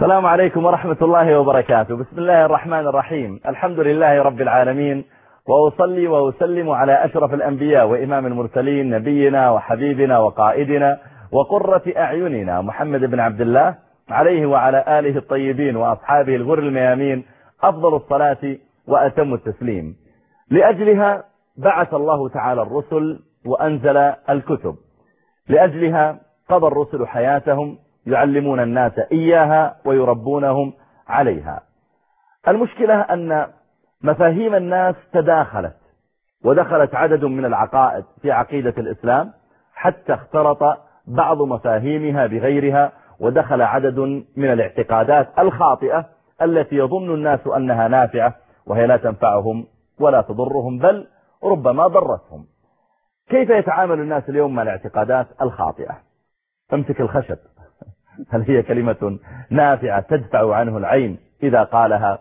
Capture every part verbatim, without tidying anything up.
السلام عليكم ورحمة الله وبركاته. بسم الله الرحمن الرحيم. الحمد لله رب العالمين، وأصلي وأسلم على أشرف الأنبياء وإمام المرسلين، نبينا وحبيبنا وقائدنا وقرة أعيننا محمد بن عبد الله، عليه وعلى آله الطيبين وأصحابه الغر الميامين أفضل الصلاة وأتم التسليم. لأجلها بعث الله تعالى الرسل وأنزل الكتب، لأجلها قضى الرسل حياتهم يعلمون الناس إياها ويربونهم عليها. المشكلة أن مفاهيم الناس تداخلت، ودخلت عدد من العقائد في عقيدة الإسلام حتى اختلط بعض مفاهيمها بغيرها، ودخل عدد من الاعتقادات الخاطئة التي يظن الناس أنها نافعة وهي لا تنفعهم ولا تضرهم، بل ربما ضرتهم. كيف يتعامل الناس اليوم مع الاعتقادات الخاطئة؟ امسك الخشب، هل هي كلمة نافعة تدفع عنه العين إذا قالها؟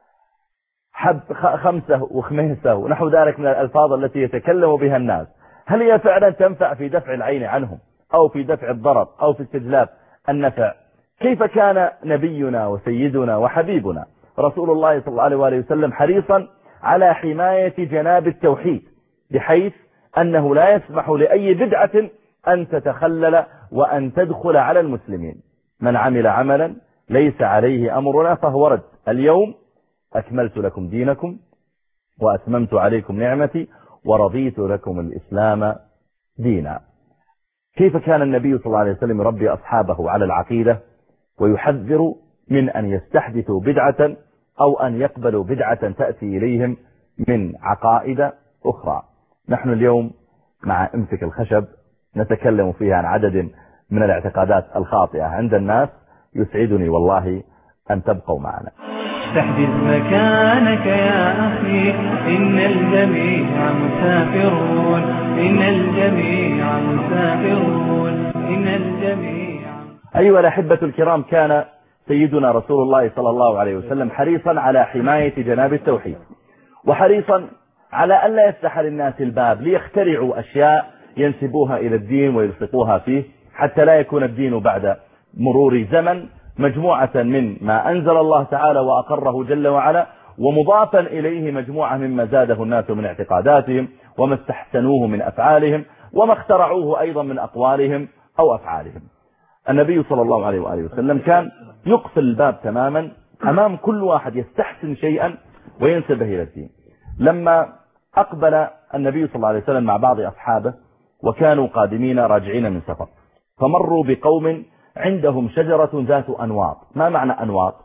حب خمسة وخميسة ونحو ذلك من الألفاظ التي يتكلم بها الناس، هل هي فعلا تنفع في دفع العين عنهم أو في دفع الضرر أو في استجلاب النفع؟ كيف كان نبينا وسيدنا وحبيبنا رسول الله صلى الله عليه وآله وسلم حريصا على حماية جناب التوحيد، بحيث أنه لا يسمح لأي بدعة أن تتخلل وأن تدخل على المسلمين. من عمل عملا ليس عليه أمرنا فهو رد. اليوم أكملت لكم دينكم وأتممت عليكم نعمتي ورضيت لكم الإسلام دينا. كيف كان النبي صلى الله عليه وسلم يربي أصحابه على العقيدة ويحذر من أن يستحدثوا بدعة أو أن يقبلوا بدعة تأتي إليهم من عقائد أخرى. نحن اليوم مع امسك الخشب نتكلم فيها عن عدد من الاعتقادات الخاطئة عند الناس. يسعدني والله أن تبقوا معنا. تحدث مكانك يا أخي، إن الجميع مسافرون، إن الجميع مسافرون، إن الجميع. أيها الأحبة الكرام، كان سيدنا رسول الله صلى الله عليه وسلم حريصا على حماية جناب التوحيد، وحريصا على أن لا يفتح للناس الباب ليخترعوا أشياء ينسبوها إلى الدين ويلصقوها فيه، حتى لا يكون الدين بعد مرور زمن مجموعة من ما أنزل الله تعالى وأقره جل وعلا، ومضافا إليه مجموعة مما زاده الناس من اعتقاداتهم وما استحسنوه من أفعالهم وما اخترعوه أيضا من أقوالهم أو أفعالهم. النبي صلى الله عليه وآله وسلم كان يقفل الباب تماما أمام كل واحد يستحسن شيئا وينسبه إلى الدين. لما أقبل النبي صلى الله عليه وسلم مع بعض أصحابه وكانوا قادمين راجعين من سفر، فمروا بقوم عندهم شجرة ذات أنواط. ما معنى أنواط؟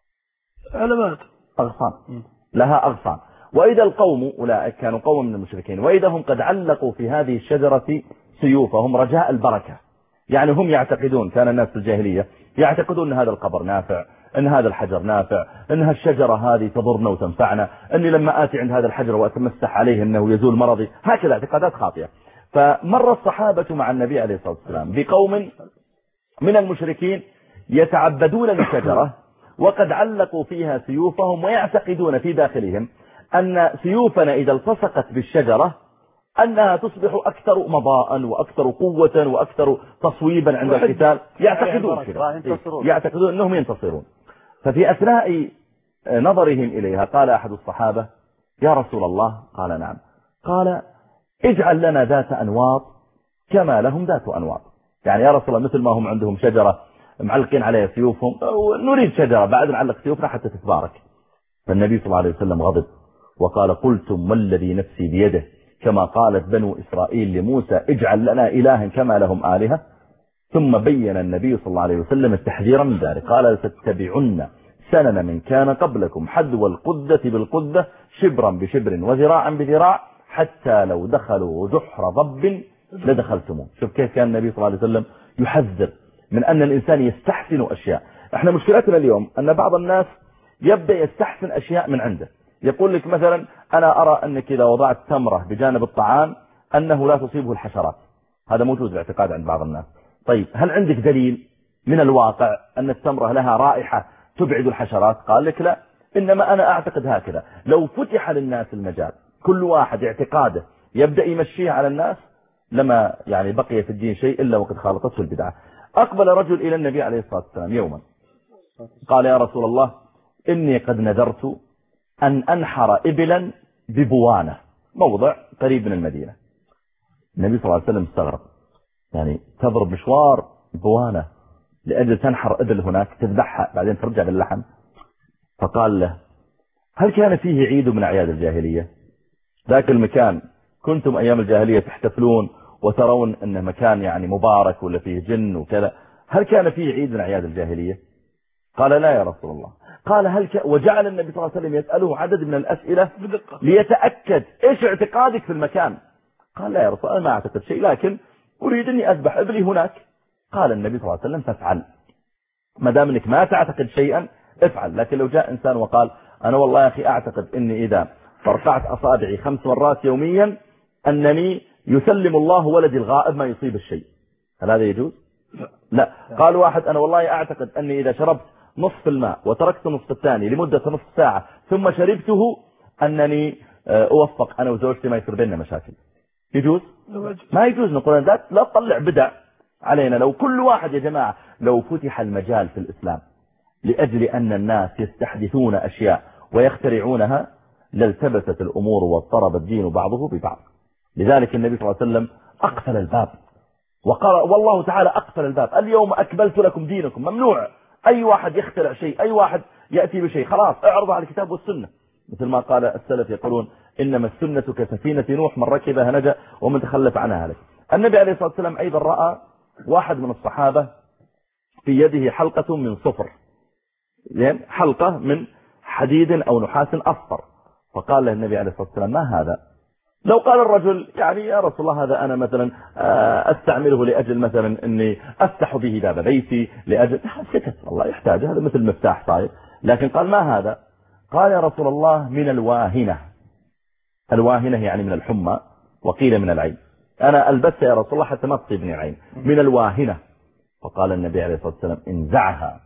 علامات، أغصان، لها أغصان. وإذا القوم أولئك كانوا قوم من المشركين، وإذا هم قد علقوا في هذه الشجرة سيوفهم رجاء البركة. يعني هم يعتقدون، كان الناس في الجاهلية يعتقدون أن هذا القبر نافع، أن هذا الحجر نافع، أن هالشجرة هذه تضرنا وتنفعنا، أني لما آتي عند هذا الحجر وأتمسح عليه أنه يزول مرضي. هكذا اعتقادات خاطئة. فمر الصحابة مع النبي عليه الصلاة والسلام بقوم من المشركين يتعبدون للشجرة وقد علقوا فيها سيوفهم، ويعتقدون في داخلهم أن سيوفنا إذا التصقت بالشجرة أنها تصبح أكثر مضاء وأكثر قوة وأكثر تصويبا عند القتال. يعتقدون كذا، يعتقدون أنهم ينتصرون. ففي أثناء نظرهم إليها قال أحد الصحابة: يا رسول الله. قال: نعم. قال: اجعل لنا ذات أنواط كما لهم ذات أنواط. يعني يا رسول الله، مثل ما هم عندهم شجرة معلقين عليها سيوفهم، نريد شجرة بعد نعلق سيوفنا حتى تتبارك. فالنبي صلى الله عليه وسلم غضب وقال: قلتم والذي نفسي بيده، كما قالت بنو إسرائيل لموسى: اجعل لنا إلها كما لهم آلهة. ثم بين النبي صلى الله عليه وسلم التحذير من ذلك. قال: ستتبعن سنن من كان قبلكم حذو القدة بالقدة، شبرا بشبر وذراعا بذراع، حتى لو دخلوا جحر ضب لدخلتموه. شوف كيف كان النبي صلى الله عليه وسلم يحذر من أن الإنسان يستحسن أشياء. احنا مشكلتنا اليوم أن بعض الناس يبدأ يستحسن أشياء من عنده. يقول لك مثلا: أنا أرى أنك إذا وضعت تمرة بجانب الطعام أنه لا تصيبه الحشرات. هذا موجود بالاعتقاد عند بعض الناس. طيب، هل عندك دليل من الواقع أن التمرة لها رائحة تبعد الحشرات؟ قال لك: لا، إنما أنا أعتقد هكذا. لو فتح للناس المجال كل واحد اعتقاده يبدأ يمشيه على الناس لما يعني بقي في الدين شيء إلا وقد خالطته البدعة. أقبل رجل إلى النبي عليه الصلاة والسلام يوما قال يا رسول الله إني قد نذرت أن أنحر إبلا ببوانة، موضع قريب من المدينة. النبي صلى الله عليه وسلم استغرب، يعني تضرب مشوار بوانة لأجل تنحر إبل هناك تذبحها بعدين ترجع باللحم؟ فقال له هل كان فيه عيد من أعياد الجاهلية؟ ذاك المكان كنتم أيام الجاهلية تحتفلون وترون أنه مكان يعني مبارك ولا فيه جن وكذا، هل كان فيه عيد من أعياد الجاهلية؟ قال لا يا رسول الله. قال هل ك... وجعل النبي صلى الله عليه وسلم يسأله عدد من الأسئلة ليتأكد إيش اعتقادك في المكان. قال لا يا رسول الله ما أعتقد شيء، لكن أريد أني أذبح إبلي هناك. قال النبي صلى الله عليه وسلم فافعل، ما دام انك ما تعتقد شيئا افعل. لكن لو جاء إنسان وقال أنا والله يا أخي أعتقد أني إذا فرقعت أصابعي خمس مرات يوميا أنني يسلم الله ولدي الغائب ما يصيب الشيء، هل هذا يجوز؟ لا. قال واحد أنا والله أعتقد أني إذا شربت نصف الماء وتركت نصف الثاني لمدة نصف ساعة ثم شربته أنني أوفق أنا وزوجتي ما يصير بيننا مشاكل، يجوز؟ ما يجوز. نقول لا لا تطلع بدع علينا. لو كل واحد يا جماعة لو فتح المجال في الإسلام لأجل أن الناس يستحدثون أشياء ويخترعونها لالتبست الأمور واضطرب الدين بعضه ببعض. لذلك النبي صلى الله عليه وسلم أقفل الباب وقال والله تعالى أقفل الباب اليوم أكملت لكم دينكم. ممنوع أي واحد يخترع شيء، أي واحد يأتي بشيء، خلاص اعرض على الكتاب والسنة. مثل ما قال السلف يقولون إنما السنة كسفينة نوح من ركبها نجا ومن تخلف عنها هلك. النبي عليه الصلاة والسلام أيضا رأى واحد من الصحابة في يده حلقة من صفر، يعني حلقة من حديد أو نحاس أصفر. فقال له النبي عليه الصلاة والسلام ما هذا؟ لو قال الرجل يعني يا رسول الله هذا أنا مثلا أستعمله لأجل مثلا أني أفتح به باب بيتي لأجل سكت الله يحتاج، هذا مثل مفتاح صاير. لكن قال ما هذا؟ قال يا رسول الله من الواهنة. الواهنة يعني من الحمى وقيل من العين، أنا ألبسها يا رسول الله حتى ما تصيبني عين، من الواهنة. فقال النبي عليه الصلاة والسلام انزعها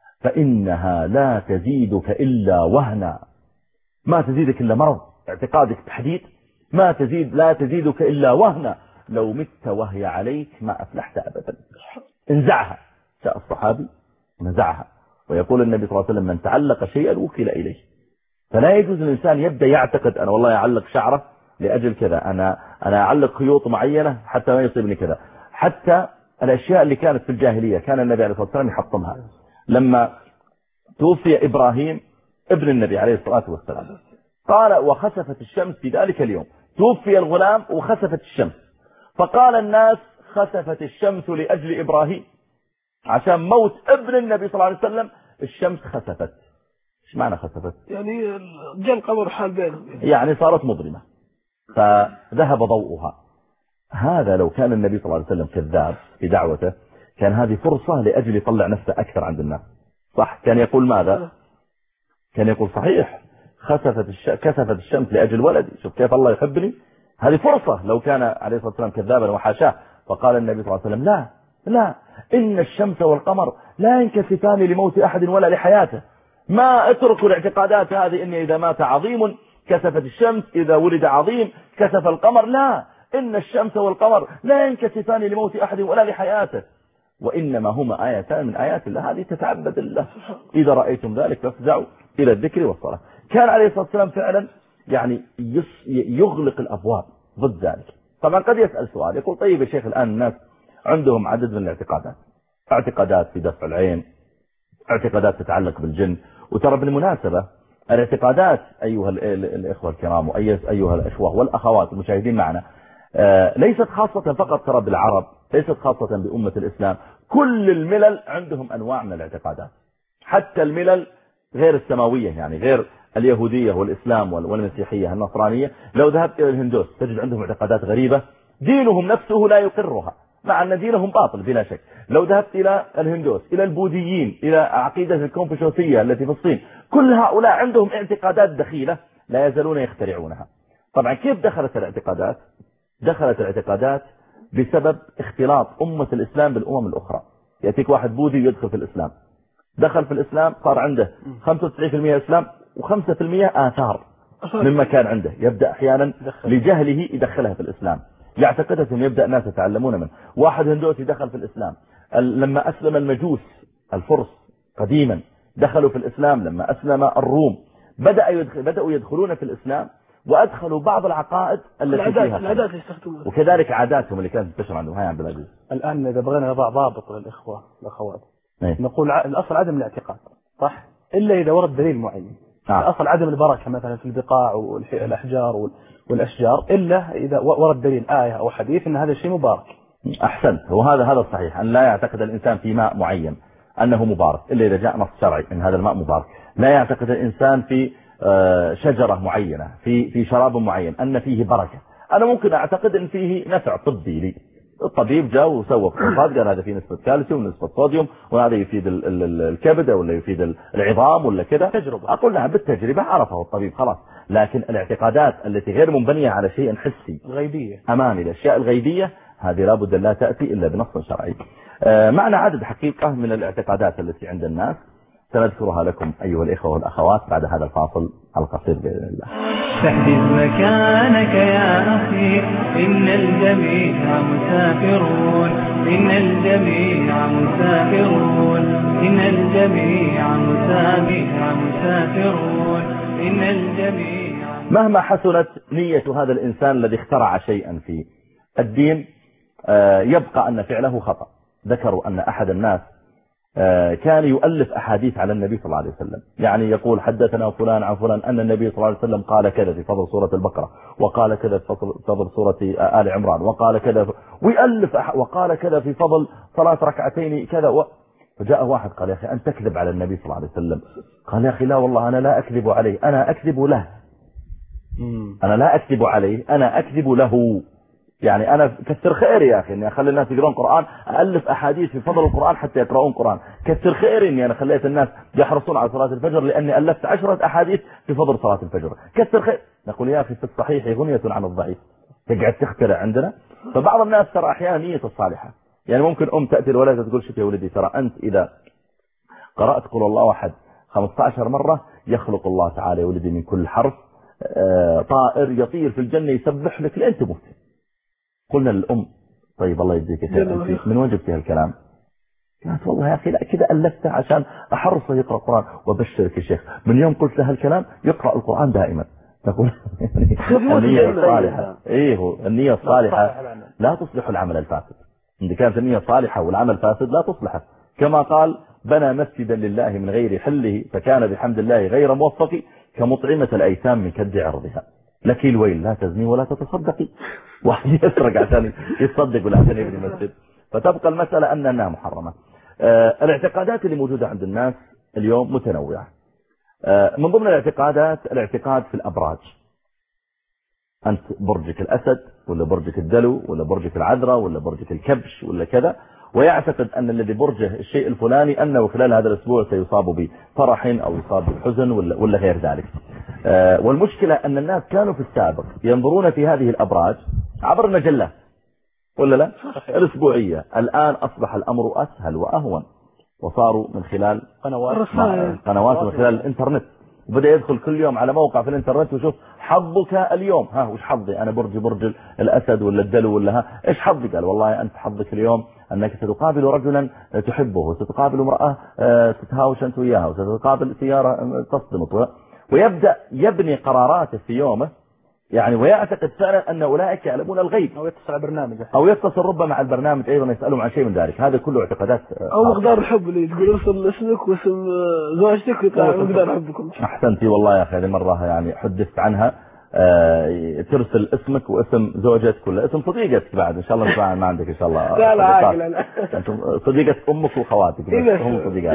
فإنها لا تزيدك إلا وهنا، ما تزيدك إلا مرض، اعتقادك تحديد ما تزيد لا تزيدك إلا وهنا، لو مت وهي عليك ما أفلحت أبدا. انزعها. جاء الصحابي نزعها. ويقول النبي صلى الله عليه وسلم من تعلق شيئا وكل إليه. فلا يجوز الإنسان يبدأ يعتقد أنا والله أعلق شعره لأجل كذا، أنا أنا أعلق خيوط معينة حتى ما يصيبني كذا. حتى الأشياء اللي كانت في الجاهلية كان النبي عليه الصلاة والسلام يحطمها. لما توفي إبراهيم ابن النبي عليه الصلاة والسلام قال وخسفت الشمس في ذلك اليوم، توفي الغلام وخسفت الشمس، فقال الناس خسفت الشمس لأجل إبراهيم، عشان موت ابن النبي صلى الله عليه وسلم الشمس خسفت. ايش معنى خسفت؟ يعني جاء القمر حال بينهم، يعني صارت مظلمة فذهب ضوءها. هذا لو كان النبي صلى الله عليه وسلم كذاب في دعوته كان هذه فرصة لأجل يطلع نفسه أكثر عند الناس، صح؟ كان يقول ماذا؟ كان يقول صحيح خسفت الش... كسفت الشمس لأجل ولدي، شوف كيف الله يحبني، هذه فرصة. لو كان عليه الصلاة والسلام كذابا وحاشاه. فقال النبي صلى الله عليه وسلم لا لا إن الشمس والقمر لا ينكسفان لموت أحد ولا لحياته، ما اتركوا الاعتقادات هذه إن إذا مات عظيم كسفت الشمس، إذا ولد عظيم كسف القمر. لا، إن الشمس والقمر لا ينكسفان لموت أحد ولا لحياته، وإنما هما آيتان من آيات الله، هذه تتعبد الله. إذا رأيتم ذلك فافزعوا إلى الذكر والصلاة. كان عليه الصلاة والسلام فعلا يعني يغلق الأبواب ضد ذلك. طبعا قد يسأل سؤال يقول طيب يا شيخ الآن الناس عندهم عدد من الاعتقادات، اعتقادات في دفع العين، اعتقادات تتعلق بالجن. وترى بالمناسبة الاعتقادات أيها الإخوة الكرام وأيها الأشواء والأخوات المشاهدين معنا ليست خاصة فقط ترى بالعرب، ليست خاصة بأمة الإسلام، كل الملل عندهم أنواع من الاعتقادات، حتى الملل غير السماوية يعني غير اليهودية والإسلام والمسيحية النصرانية. لو ذهبت إلى الهندوس تجد عندهم اعتقادات غريبة دينهم نفسه لا يقرها، مع أن دينهم باطل بلا شك. لو ذهبت إلى الهندوس إلى البوذيين إلى عقيدة الكونفوشيوسية التي في الصين، كل هؤلاء عندهم اعتقادات دخيلة لا يزالون يخترعونها. طبعا كيف دخلت الاعتقادات؟ دخلت الاعتقادات بسبب اختلاط أمة الإسلام بالأمم الأخرى. يأتيك واحد بوذي يدخل في الإسلام، دخل في الإسلام صار عنده خمسة وتسعين بالمئة إسلام وخمسة بالمئة آثار مما كان عنده، يبدأ أحيانا لجهله يدخلها في الإسلام، يعتقدها ثم يبدأ الناس يتعلمون منه. واحد هندوسي دخل في الإسلام، لما أسلم المجوس الفرس قديما دخلوا في الإسلام لما أسلم الروم بدأ يدخل بدأوا يدخلون في الإسلام وأدخلوا بعض العقائد التي فيها العادات يستخدمونها وكذلك عاداتهم اللي كانت تنتشر عندهم. هاي عبد العزيز. الآن إذا بغينا نضع ضابط للإخوة والأخوات ايه؟ نقول ع... الأصل عدم الاعتقاد صح إلا إذا ورد دليل معين. آه. الأصل عدم البركة مثلا في البقاع والأحجار والأشجار إلا إذا ورد دليل آية أو حديث أن هذا الشيء مبارك. أحسنت. وهذا هذا الصحيح أن لا يعتقد الإنسان في ماء معين أنه مبارك إلا إذا جاء نص شرعي أن هذا الماء مبارك. لا يعتقد الإنسان في شجرة معينة في في شراب معين أن فيه بركة. أنا ممكن أعتقد أن فيه نفع طبي لي. الطبيب جاء وسوى فحوصات قال هذا فيه نسبة كالسيوم ونسبة صوديوم وهذا يفيد الكبد ولا يفيد العظام ولا كذا. تجربة. أقول لها بالتجربة عرفه الطبيب خلاص. لكن الاعتقادات التي غير منبنية على شيء حسي غيبية أمامي الأشياء الغيبية هذه لابد لا تأتي إلا بنص شرعي. معنا عدد حقيقة من الاعتقادات التي عند الناس سنذكرها لكم أيها الإخوة والأخوات بعد هذا الفاصل القصير بإذن الله. فاحجز مكانك يا أخي إن الجميع مسافرون إن الجميع مسافرون إن الجميع مسافرون مسافرون إن الجميع. مهما حسنت نية هذا الإنسان الذي اخترع شيئا في الدين يبقى أن فعله خطأ. ذكروا أن أحد الناس كان يؤلف أحاديث على النبي صلى الله عليه وسلم يعني يقول حدثنا فلان عن فلان أن النبي صلى الله عليه وسلم قال كذا في فضل سورة البقرة وقال كذا في فضل سورة آل عمران وقال كذا ويؤلف وقال كذا في فضل صلاة ركعتين كذا و... فجاء واحد قال يا أخي أنت تكذب على النبي صلى الله عليه وسلم. قال يا أخي لا والله أنا لا أكذب عليه أنا أكذب له. أنا لا أكذب عليه أنا أكذب له. يعني أنا كثر خيري يا أخي إني أخلي الناس يقرؤون قرآن ألف أحاديث في فضل القرآن حتى يقرؤون قرآن. كثر خيري إني أنا خليت الناس يحرصون على صلاة الفجر لأني ألفت عشرة أحاديث في فضل صلاة الفجر. كثر خير. نقول يا أخي في الصحيح غنية عن الضعيف تقعد تخترع عندنا. فبعض الناس ترى أحيانا نية الصالحة يعني ممكن أم تأتي الولد تقول شوف يا ولدي ترى أنت إذا قرأت قل الله واحد خمسة عشر مرة يخلق الله تعالى يا ولدي من كل حرف طائر يطير في الجنة يسبح لك لأن تموت. قلنا للأم طيب الله يجزيك خير من وين جبت هالكلام؟ قالت والله يا أخي لا كذا ألفته عشان أحرصه يقرأ القرآن. وبشرك يا شيخ من يوم قلت له هالكلام يقرأ القرآن دائما. نقول النية الصالحة إيه هو النية الصالحة لا تصلح العمل الفاسد. إذا كانت النية صالحة والعمل فاسد لا تصلحه. كما قال بنى مسجدا لله من غير حله فكان بحمد الله غير موفق كمطعمة الأيتام من كد عرضها. لك الويل لا تزني ولا تتصدقي. واحد يسرق عشان يتصدق ولا عشان يبني مسجد. فتبقى المسألة أنها محرمة. آه الاعتقادات اللي موجودة عند الناس اليوم متنوعة. آه من ضمن الاعتقادات الاعتقاد في الأبراج. أنت برجك الأسد ولا برجك الدلو ولا برجك العذراء ولا برجك الكبش ولا كذا ويعتقد أن الذي برجه الشيء الفلاني أنه خلال هذا الأسبوع سيصاب بفرح أو يصاب بحزن ولا, ولا غير ذلك. آه والمشكلة أن الناس كانوا في السابق ينظرون في هذه الأبراج عبر المجلة ولا لا الأسبوعية. الآن أصبح الأمر أسهل وأهون وصاروا من خلال قنوات قنوات من خلال الإنترنت. وبدأ يدخل كل يوم على موقع في الإنترنت ويشوف حظك اليوم. ها وش حظي أنا برجي برج الأسد ولا الدلو ولا ها إيش حظي؟ قال والله أنت حظك اليوم أنك ستقابل رجلا تحبه وستقابل امرأة تتهاوش أنت وياها وستقابل سيارة تصدمت. ويبدأ يبني قراراته في يومه يعني ويعتقد فعلا أن أولئك يعلمون الغيب أو يتصل على برنامج أو يتصل ربما مع البرنامج أيضا يسألهم عن شيء من ذلك. هذا كله اعتقادات أو مقدار الحب اللي تقول ارسل اسمك واسم زوجتك ويطلع مقدار حبكم. أحسنتي والله يا أخي هذه مرة يعني حدثت عنها. آه ترسل اسمك واسم زوجتك ولا اسم صديقتك بعد إن شاء الله نسمع ما عندك إن شاء الله. لا لا عاقل لا صديقة أمك وخواتك هم صديقاتك.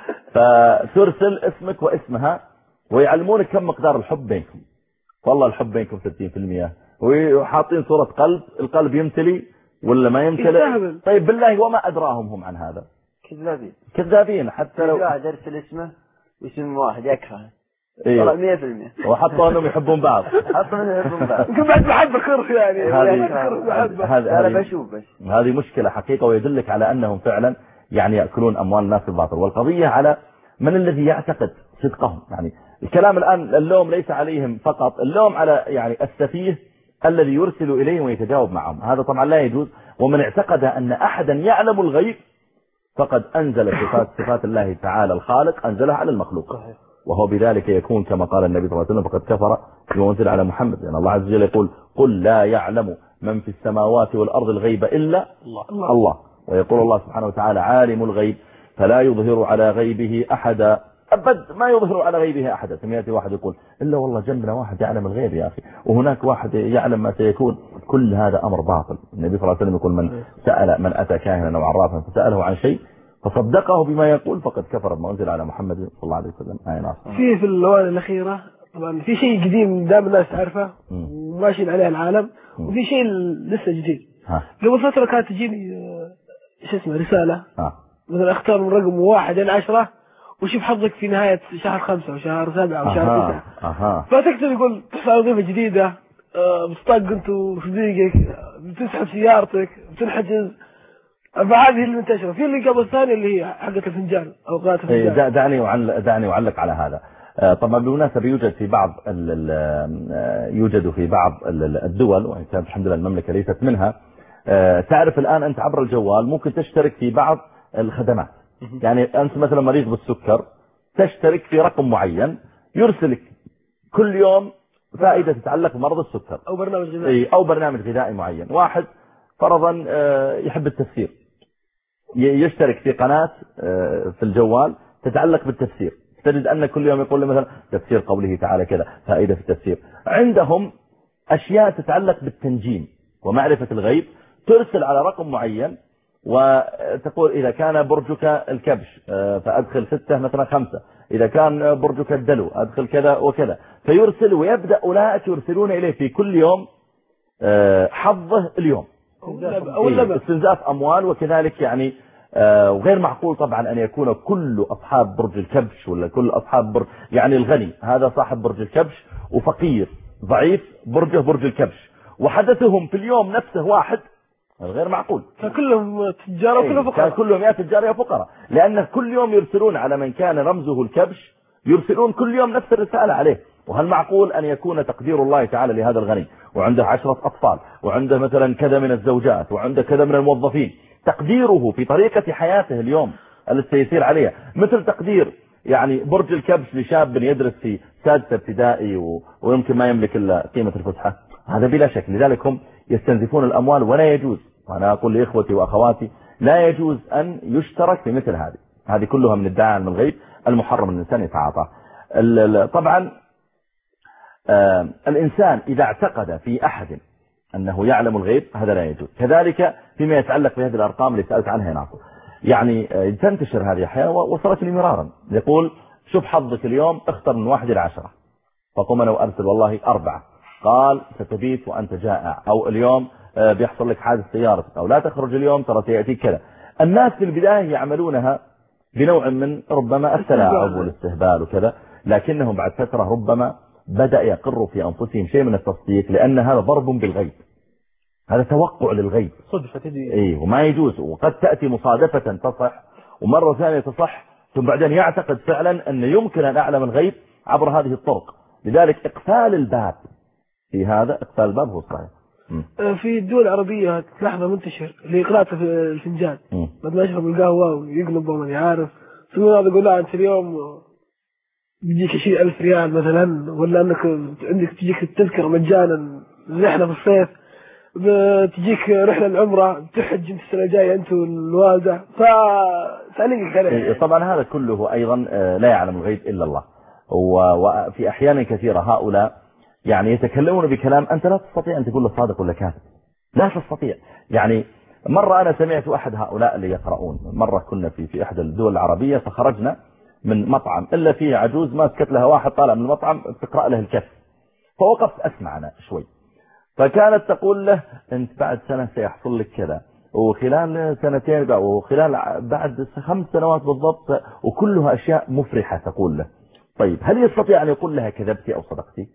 فترسل اسمك واسمها ويعلمونك كم مقدار الحب بينكم. والله الحب بينكم ستين بالمئة وحاطين صورة قلب القلب يمتلي ولا ما يمتلي. طيب بالله وما أدراهم هم عن هذا كذابين كذابين. حتى لو واحد أرسل اسمه واسم واحد يكره إيه مية بالمئة وحطوا أنهم يحبون بعض حطوا أنهم يحبون بعض يمكن بعد محبة خرف يعني هذه بشوف بس هذه مشكلة حقيقة ويدلك على أنهم فعلا يعني يأكلون أموال الناس بالباطل. والقضية على من الذي يعتقد صدقهم. يعني الكلام الآن اللوم ليس عليهم فقط اللوم على يعني السفيه الذي يرسل إليهم ويتجاوب معهم. هذا طبعا لا يجوز. ومن اعتقد أن أحدا يعلم الغيب فقد أنزل صفات صفات الله تعالى الخالق أنزلها على المخلوق، وهو بذلك يكون كما قال النبي صلى الله عليه وسلم فقد كفر بما أنزل على محمد، لأن يعني الله عز وجل يقول قل لا يعلم من في السماوات والأرض الغيب إلا الله, الله. ويقول الله سبحانه وتعالى عالم الغيب فلا يظهر على غيبه أحدا، أبد ما يظهر على غيبه أحدا. سمعت واحد يقول إلا والله جنبنا واحد يعلم الغيب يا أخي، وهناك واحد يعلم ما سيكون. كل هذا أمر باطل. النبي صلى الله عليه وسلم يقول من سأل من أتى كاهنا أو عرافا فسأله عن شيء فصدقه بما يقول فقد كفر بما أنزل على محمد صلى الله عليه وسلم. آية ناصر. في في الأوان الأخيرة طبعا في شيء قديم دائما الناس تعرفه وماشي عليه العالم، وفي شيء لسه جديد. قبل فترة كانت تجيني ايش اسمه رسالة ها. مثلا اختار من رقم واحد إلى عشرة وشوف حظك في نهاية شهر خمسة وشهر سبعة وشهر تسعة، فتكتب يقول تحصل وظيفة جديدة، بتطاق انت وصديقك، بتسحب سيارتك، بتنحجز. فهذه اللي منتشرة. في اللي قبل الثانية اللي هي حقة الفنجان أو قناة الفنجان. دعني وعلق دعني وعلق على هذا. طبعا بالمناسبة يوجد في بعض يوجد في بعض الدول، وإن كانت الحمد لله المملكة ليست منها. تعرف الآن أنت عبر الجوال ممكن تشترك في بعض الخدمات. يعني أنت مثلا مريض بالسكر تشترك في رقم معين يرسلك كل يوم فائدة تتعلق بمرض السكر أو برنامج غذائي أو برنامج غذائي معين. واحد فرضا يحب التفسير يشترك في قناة في الجوال تتعلق بالتفسير، تجد أن كل يوم يقول مثلا تفسير قوله تعالى كذا فائدة في التفسير. عندهم أشياء تتعلق بالتنجيم ومعرفة الغيب، ترسل على رقم معين وتقول إذا كان برجك الكبش فأدخل ستة مثلا خمسة، إذا كان برجك الدلو أدخل كذا وكذا، فيرسل ويبدأ أولئك يرسلون إليه في كل يوم حظه اليوم إيه استنزاف أموال. وكذلك يعني وغير معقول طبعا أن يكون كل أصحاب برج الكبش ولا كل أصحاب برج يعني الغني هذا صاحب برج الكبش وفقير ضعيف برجه برج الكبش، وحدثهم في اليوم نفسه واحد، غير معقول. كان كلهم تجار وكلهم فقراء، كان كلهم يا تجار يا فقراء، لأن كل يوم يرسلون على من كان رمزه الكبش يرسلون كل يوم نفس الرسالة عليه. وهل معقول أن يكون تقدير الله تعالى لهذا الغني وعنده عشرة أطفال وعنده مثلا كذا من الزوجات وعنده كذا من الموظفين، تقديره في طريقة حياته اليوم التي يسير عليها مثل تقدير يعني برج الكبش لشاب يدرس في سادسة ابتدائي ويمكن ما يملك إلا قيمة الفسحة؟ هذا بلا شك. لذلك هم يستنزفون الأموال، ولا يجوز، وأنا أقول لإخوتي وأخواتي لا يجوز أن يشترك في مثل هذه. هذه كلها من الدعاء علم الغيب المحرم الإنسان يتعاطى. طبعا آه الإنسان إذا اعتقد في أحد أنه يعلم الغيب هذا لا يجوز. كذلك فيما يتعلق بهذه الأرقام اللي سألت عنها ناصر، يعني آه تنتشر هذه الحياة ووصلتني مرارا، يقول شوف حظك اليوم اختر من واحد إلى عشرة، فقم أنا وأرسل والله أربعة، قال ستبيت وأنت جائع، أو اليوم آه بيحصل لك حادث سيارتك، أو لا تخرج اليوم ترى سيأتيك كذا. الناس في البداية يعملونها بنوع من ربما التلاعب والاستهبال وكذا، لكنهم بعد فترة ربما بدأ يقر في أنفسهم شيء من التصديق، لأن هذا ضرب بالغيب، هذا توقع للغيب صدفة تجي إيه وما يجوز. وقد تأتي مصادفة تصح ومرة ثانية تصح، ثم بعدين يعتقد فعلا أن يمكن أن أعلم الغيب عبر هذه الطرق. لذلك إقفال الباب في هذا، إقفال الباب هو الصحيح. في الدول العربية تلاحظه منتشر اللي قراءته في الفنجان بعد ما يشرب القهوة ويقلب وما يعرف، ثم هذا يقول لا أنت اليوم بيجيك عشرين ألف ريال مثلا، ولا أنك عندك تجيك التذكرة مجانا رحلة في الصيف، بتجيك رحلة العمرة تحج انت السنة الجاية أنت والوالدة، فسألينك عليه. طبعا هذا كله أيضا لا يعلم الغيب إلا الله. وفي أحيان كثيرة هؤلاء يعني يتكلمون بكلام أنت لا تستطيع أن تقول له صادق ولا كاذب، لا تستطيع. يعني مرة أنا سمعت أحد هؤلاء اللي يقرؤون، مرة كنا في في إحدى الدول العربية فخرجنا من مطعم إلا فيه عجوز ماسكت لها واحد طالع من المطعم تقرأ له الكف، فوقفت أسمع أنا شوي، فكانت تقول له أنت بعد سنة سيحصل لك كذا، وخلال سنتين وخلال بعد خمس سنوات بالضبط، وكلها أشياء مفرحة تقول له. طيب هل يستطيع أن يقول لها كذبتي أو صدقتي؟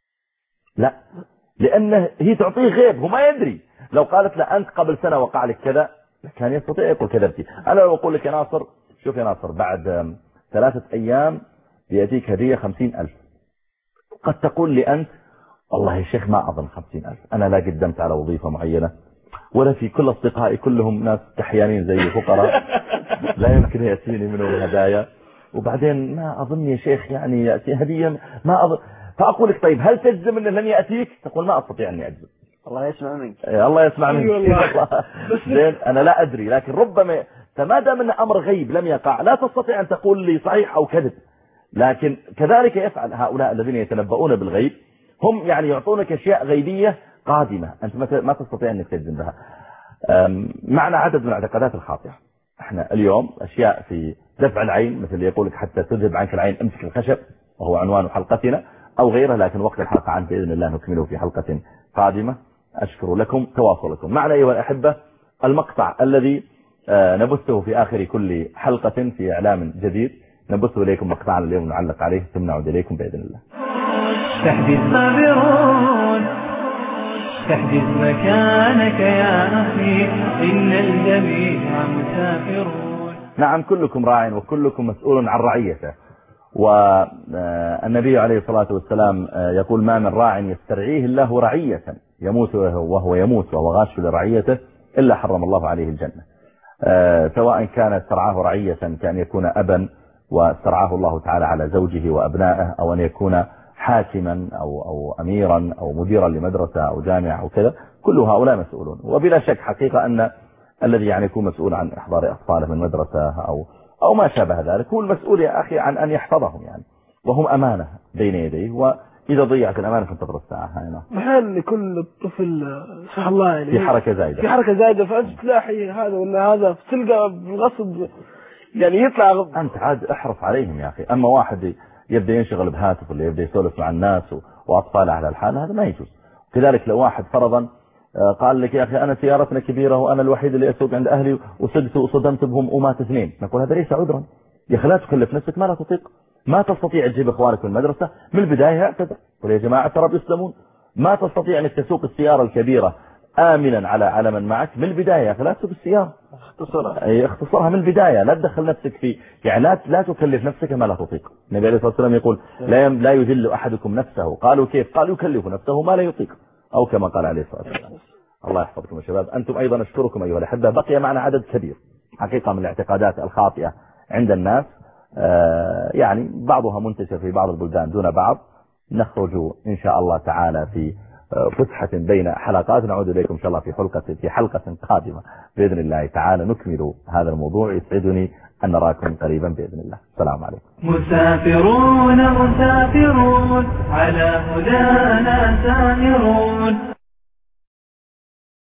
لا، لأنه هي تعطيه غيب، هو ما يدري. لو قالت له أنت قبل سنة وقع لك كذا كان يستطيع يقول كذبتي. أنا لو أقول لك يا ناصر شوف يا ناصر بعد ثلاثة أيام بيأتيك هدية خمسين ألف، قد تقول لي أنت والله يا شيخ ما أظن خمسين ألف، أنا لا قدمت على وظيفة معينة ولا في كل أصدقائي كلهم ناس كحيانين زي فقراء لا يمكن يأتيني منهم هدايا. وبعدين ما أظن يا شيخ يعني يأتي هدية ما أظن. فأقول لك طيب هل تجزم أنه لن يأتيك؟ تقول ما أستطيع أن أجزم. الله يسمع منك. الله يسمع منك. زين أنا لا أدري لكن ربما فما دام أن أمر غيب لم يقع لا تستطيع أن تقول لي صحيح أو كذب. لكن كذلك يفعل هؤلاء الذين يتنبؤون بالغيب، هم يعني يعطونك أشياء غيبية قادمة أنت ما تستطيع أنك تجزم بها. معنا عدد من الاعتقادات الخاطئة. احنا اليوم أشياء في دفع العين مثل يقولك حتى تذهب عنك العين امسك الخشب وهو عنوان حلقتنا أو غيره، لكن وقت الحلقة عنه بإذن الله نكمله في حلقة قادمة. أشكر لكم تواصلكم معنا أيها الأحبة. المقطع الذي نبثه في آخر كل حلقة في إعلام جديد نبث إليكم مقطعنا اليوم نعلق عليه ثم نعود إليكم بإذن الله. تحدث خبرون تحدث مكانك يا أخي إن الجميع مسافرون. نعم كلكم راع وكلكم مسؤول عن رعيته. والنبي عليه الصلاة والسلام يقول ما من راع يسترعيه الله رعية يموت وهو يموت وهو غاش لرعيته إلا حرم الله عليه الجنة. سواء كان استرعاه رعية كان يكون أبا واسترعاه الله تعالى على زوجه وأبنائه، أو أن يكون حاكما أو, أو أميرا أو مديرا لمدرسة أو جامعة أو كذا، كل هؤلاء مسؤولون. وبلا شك حقيقة أن الذي يعني يكون مسؤول عن إحضار أطفاله من مدرسة أو أو ما شابه ذلك هو المسؤول يا أخي عن أن يحفظهم يعني، وهم أمانة بين يديه، وإذا ضيعت الأمانة فانتظر الساعة. هنا محال يكون الطفل سبحان الله يعني في حركة زايدة في حركة زايدة فأنت تلاحي هذا ولا هذا تلقى بالغصب يعني يطلع غضب. أنت عاد احرص عليهم يا أخي. أما واحد يبدأ ينشغل بهاتف ولا يبدأ يسولف مع الناس وأطفاله على الحال هذا ما يجوز. كذلك لو واحد فرضا قال لك يا أخي أنا سيارتنا كبيرة وأنا الوحيد اللي أسوق عند أهلي وصدت وصدمت بهم ومات اثنين، نقول هذا ليس عذرا يا أخي، لا تكلف نفسك ما لا تطيق. ما تستطيع تجيب إخوانك من المدرسة من البداية اعتذر قل يا جماعة ترى بيسلمون. ما تستطيع أنك تسوق السيارة الكبيرة آمنا على على من معك من البداية يا أخي، لا تسوق السيارة اختصرها أي اختصرها من البداية، لا تدخل نفسك في يعني لا لا تكلف نفسك ما لا تطيق. النبي عليه الصلاة والسلام يقول لا لا يذل أحدكم نفسه. قالوا كيف؟ قال يكلف نفسه ما لا يطيق أو كما قال عليه الصلاة والسلام. الله يحفظكم يا شباب. أنتم أيضا أشكركم أيها الأحبة. بقي معنا عدد كبير حقيقة من الاعتقادات الخاطئة عند الناس، آه يعني بعضها منتشر في بعض البلدان دون بعض. نخرج إن شاء الله تعالى في فتحة بين حلقات، نعود إليكم إن شاء الله في حلقة في حلقة قادمة بإذن الله تعالى نكمل هذا الموضوع. يسعدني أن نراكم قريبا بإذن الله. السلام عليكم. مسافرون مسافرون على هدانا سائرون.